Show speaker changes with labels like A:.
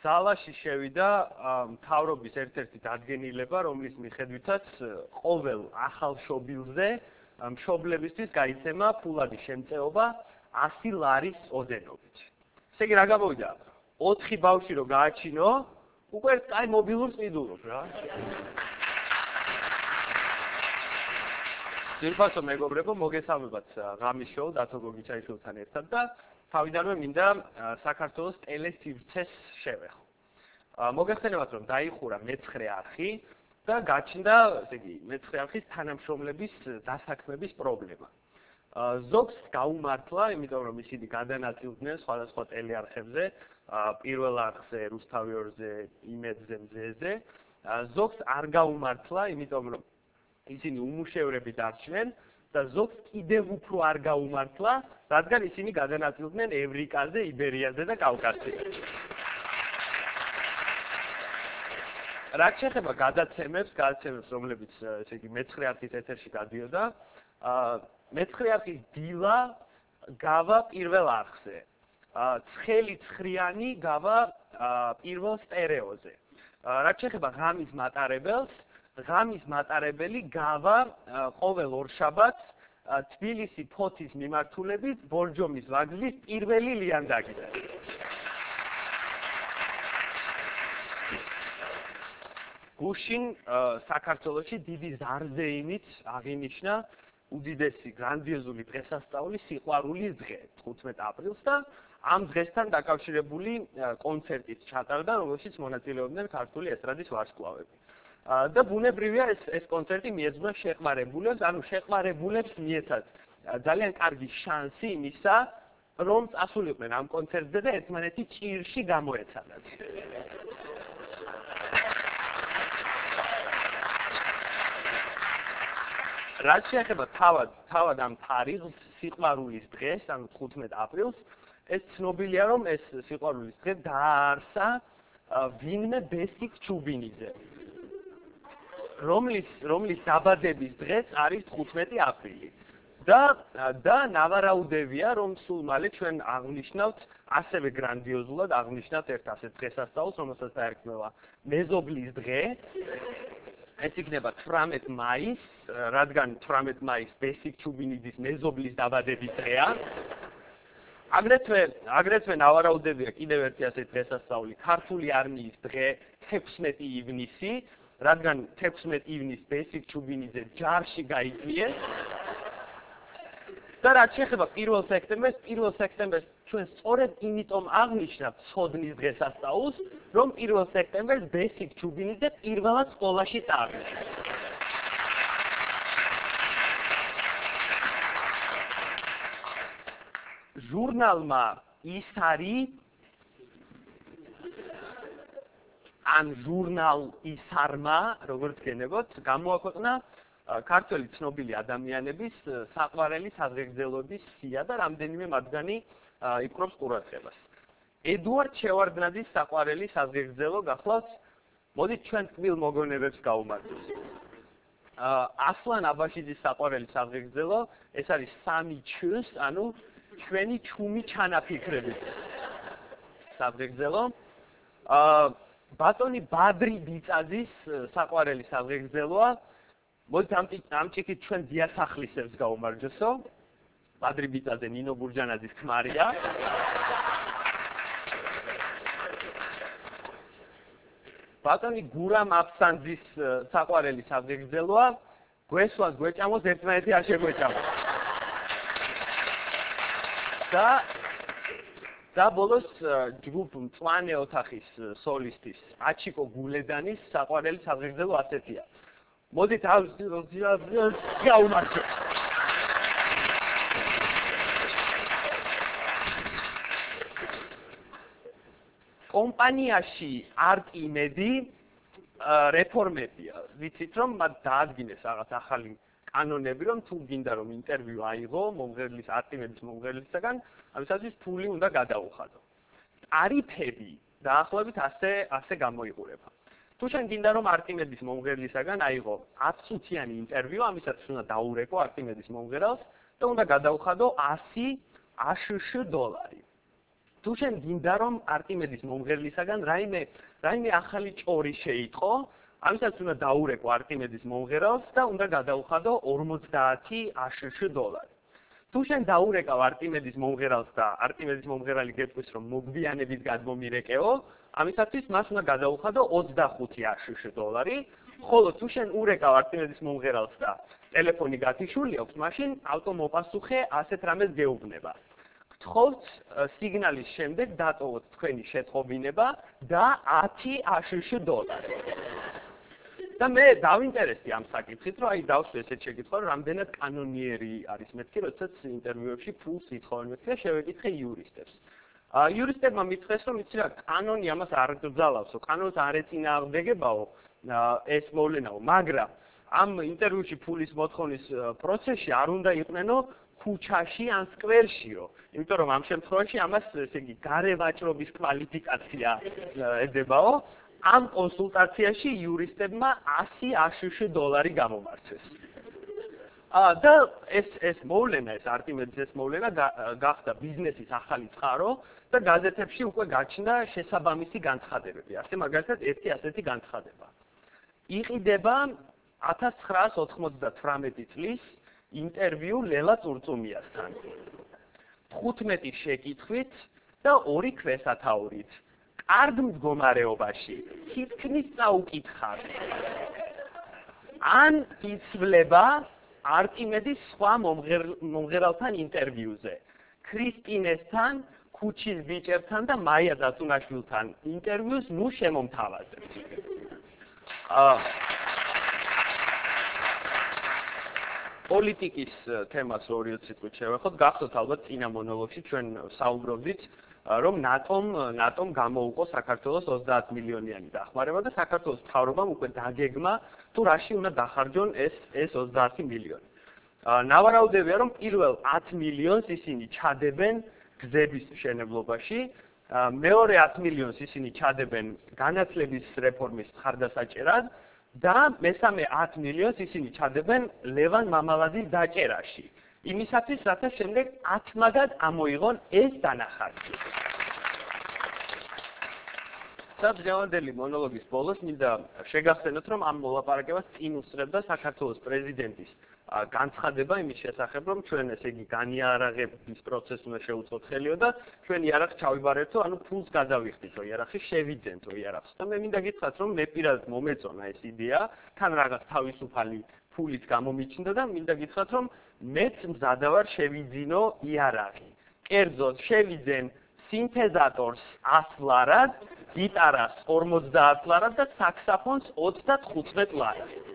A: ძალაში შევიდა მთავრობის ერთ-ერთი დადგენილება, რომლის მიხედვითაც ყოველ ახალ შობილზე მშობლებისთვის გაიცემა ფულადი შემწეობა 100 ლარის ოდენობით. ესე იგი რა გამოვიდა? 4 ბავშვი რო გააჩინო, უკვე კაი მობილურს მიდურობ რა. ძირფასო მეგობრებო, მოგესალმებათ ღამის შოუ დათო გოგიჩაიშვილთან ერთად და თავიდანვე მინდა საქართველოს ტელესივრცეს შევეხო. მოგეხსენებათ, რომ დაიხურა მე-9 არხი და გაჩნდა, ესე იგი, მე-9 არხის თანამშრომლების დასაქმების პრობლემა. ზოგს გაუმართლა, იმიტომ რომ ისინი გადანაწილდნენ სხვადასხვა ტელეარხებზე, პირველ არხზე, რუსთავი 2-ზე, იმედზე, მზეზე. ზოგს არ გაუმართლა, იმიტომ რომ ისინი უმუშევრები დარჩნენ და ზოგს კიდევ უფრო არ გაუმართლა, რადგან ისინი გადანაწილდნენ ევრიკაზე, იბერიაზე და კავკასიაში. რაც შეეხება გადაცემებს, რომლებიც ესე იგი მე-9 არხის ეთერში გადიოდა, მე-9 არხის დილა გავა პირველ არხზე. ცხელი ცხრიანი გავა პირველ სტერეოზე. რაც შეეხება ღამის მატარებელს, ღამის მატარებელი გავა ყოველ ორშაბათს თბილისი ფოთის მიმართულებით ბორჯომის ვაგზლის პირველი ლიანდაგიდან. გუშინ საქართველოში დიდი ზარზეიმით აღინიშნა უდიდესი გრანდიოზული დღესასწაული სიყვარულის დღე 15 აპრილს და ამ დღესთან დაკავშირებული კონცერტიც ჩატარდა, რომელშიც მონაწილეობდნენ ქართული ესტრადის ვარსკვლავები. და ბუნებრივია ეს კონცერტი მიეძღვნა შეყვარებულებს, ანუ შეყვარებულებს მიეცათ ძალიან კარგი შანსი იმისა, რომ წასულიყვნენ ამ კონცერტზე და ერთმანეთი ჭირში გამოეცადათ. რაც შეეხება თავად ამ თარიღს, სიყვარულის დღეს, ანუ 15 აპრილს, ეს ცნობილია, რომ ეს სიყვარულის დღე დააარსა ვინმე ბესიკ ჩუბინიძე. რომლის დაბადების დღეც არის 15 აპრილი. და ნავარაუდევია, რომ სულ მალე ჩვენ აღნიშნავთ ასევე გრანდიოზულად აღნიშნავთ ერთ ასეთ დღესასწაულს, რომელსაც დაერქმევა მეზობლის დღე. ეს იქნება 18 მაისს, რადგან 18 მაისს ბესიკ ჩუბინიძის მეზობლის დაბადების დღეა. აგრეთვე ნავარაუდევია კიდევ ერთი ასეთი დღესასწაული, ქართული არმიის დღე 16 ივნისი, რადგან 16 ივნისს ბესიკ ჩუბინიძე ჯარში გაიწვიეს. და რაც შეეხება 1 სექტემბერს ჩვენ სწორედ იმიტომ აღნიშნავთ ცოდნის დღესასწაულს, რომ 1 სექტემბერს ბესიკ ჩუბინიძე პირველად სკოლაში წავიდა. ჟურნალმა ისარი ან ჟურნალ ისარმა, როგორც გენებოთ, გამოაქვეყნა ქართველი ცნობილი ადამიანების საყვარელი საზეგრძელოების სია და რამდენიმე მათგანი იპყრობს ყურადღებას. ედუარდ შევარდნაძის საყვარელი საზეგრძელო გახლავთ, მოდით ჩვენ ტკბილ მოგონებებს გავუმართოთ. ასლან აბაშიძის საყვარელი საზეგრძელო, ეს არის 3Č, ანუ ჩვენი ჩუმი ჩანაფიქრებით საზეგრძელო. ბატონი ბადრი ბიწაძის საყვარელი საზეგრძელოა. მოდით ამ ჭიქით ჩვენ დიასახლისებს გავუმარჯოსო. ბადრი ბიწაძე ნინო ბურჯანაძის ქმარია. ბატონი გურამ აფსანძის საყვარელი საზეგრძელოა. გვესვას გვეჭამოს, ერთმანეთი არ შეგვეჭამოს. და ბოლოს ჯგუფ მწვანე ოთახის სოლისტის აჩიკო გულედანის საყვარელი საზეგრძელო ასეთია. მოდით გავუმარჯოთ. კომპანიაში არტიმედი რეფორმებია. ვიცით რომ მათ დაადგინეს რაღაც ახალი კანონები, რომ თუ გინდა რომ ინტერვიუ აიღო მომღერლის არტიმედის მომღერლისგან, ამისათვის ფული უნდა გადაუხადო. ტარიფები დაახლოებით ასე გამოიყურება. თუ შენ გინდა რომ არტიმედის მომღერლისგან აიღო 10 წუთიანი ინტერვიუ, ამისათვის უნდა დაურეკო არტიმედის მომღერალს და უნდა გადაუხადო 100 ASH დოლარი. თუ შენ გინდა რომ არტიმედის მომღერლისაგან რაიმე ახალი ჭორი შეიტყო, ამისაც უნდა დაურეკო არტიმედის მომღერალს და უნდა გადაუხადო 50 ASH $. თუ შენ დაურეკავ არტიმედის მომღერალს და არტიმედის მომღერალი გეტყვის რომ მოგვიანებით გადმომირეკეო, ამისათვის მას უნდა გადაუხადო 25 ASH $. ხოლო თუ შენ ურეკავ არტიმედის მომღერალს და ტელეფონი გათიშული აქვს, მაშინ ავტომოპასუხე ასეთ რამეს გეუბნება. გთხოვთ სიგნალის შემდეგ დატოვოთ თქვენი შეტყობინება და 10 ASH $. და მე დავინტერესდი ამ საკითხით, რომ აი დავსვი ესეთ შეკითხვა, რომ რამდენად კანონიერი არის მეთქი, როდესაც ინტერვიუებში ფულს ითხოვენ მეთქი და შევეკითხე იურისტებს. იურისტებმა მითხრეს, რომ იცი რა, კანონი ამას არ გძალავსო, კანონს არ ეწინააღმდეგებაო ეს მოვლენაო, მაგრამ ამ ინტერვიუში ფულის მოთხოვნის პროცესში არ უნდა იყვნენო ქუჩაში ან სკვერშიო, იმიტომ რომ ამ შემთხვევაში ამას ესე იგი გარე ვაჭრობის კვალიფიკაცია ედებაო. ამ კონსულტაციაში იურისტებმა 100 ASH $. გამომართეს. და ეს მოვლენა, ეს არტიმედის ეს მოვლენა გახდა ბიზნესის ახალი წყარო და გაზეთებში უკვე გაჩნდა შესაბამისი განცხადებები. ასე მაგალითად ერთი ასეთი განცხადება. იყიდება 1998 წლის ინტერვიუ ლელა წურწუმიასთან. 15 შეკითხვით და 2 ქვესათაურით. კარგ მდგომარეობაში, თითქმის წაუკითხავ. ან იცვლება არტიმედის სხვა მომღერალთან ინტერვიუზე. ქრისტინესთან, ქუჩის ბიჭებთან და მაია დაწუნაშვილთან ინტერვიუს ნუ შემომთავაზებთ. პოლიტიკის თემას 2 სიტყვით შევეხოთ, გახსოვთ ალბათ წინა მონოლოგში ჩვენ საუბრობდით რომ ნატომ გამოუყო საქართველოს 30 მილიონიანი დახმარება და საქართველოს მთავრობამ უკვე დაგეგმა თუ რაში უნდა დახარჯონ ეს 30 მილიონი. ნავარაუდებია რომ პირველ 10 მილიონს ისინი ჩადებენ გზების მშენებლობაში, მეორე 10 მილიონს ისინი ჩადებენ განათლების რეფორმის მხარდასაჭერად და მესამე 10 მილიონს ისინი ჩადებენ ლევან მამალაძის დაჭერაში. იმისათვის, რათა შემდეგ 10 მაგად ამოიღონ ეს დანახარჯი. საბრძოლებელი მონოლოგის ბოლოს მინდა შეგახსენოთ, რომ ამ მოლაპარაკებას წინ უსწრებდა საქართველოს პრეზიდენტის განცხადება იმის შესახებ, რომ ჩვენ ესე იგი განიარაღების პროცესს უნდა შევუწყოთ ხელიო და ჩვენ იარაღს ჩავიბარებთო, ანუ ფულს გადავიხდით, რომ იარაღში შევიძენთ იარაღს. და მე მინდა გითხრათ, რომ მე პირადად მომეწონა ეს იდეა, თან რაღაც თავისუფალი ფულით გამომიჩნდა და მინდა გითხრათ, რომ მეც მზადა ვარ შევიძინო იარაღი. კერძოდ შევიძენ სინთეზატორს 100 ლარად, გიტარას 50 ლარად და საქსაფონს 35 ლარად.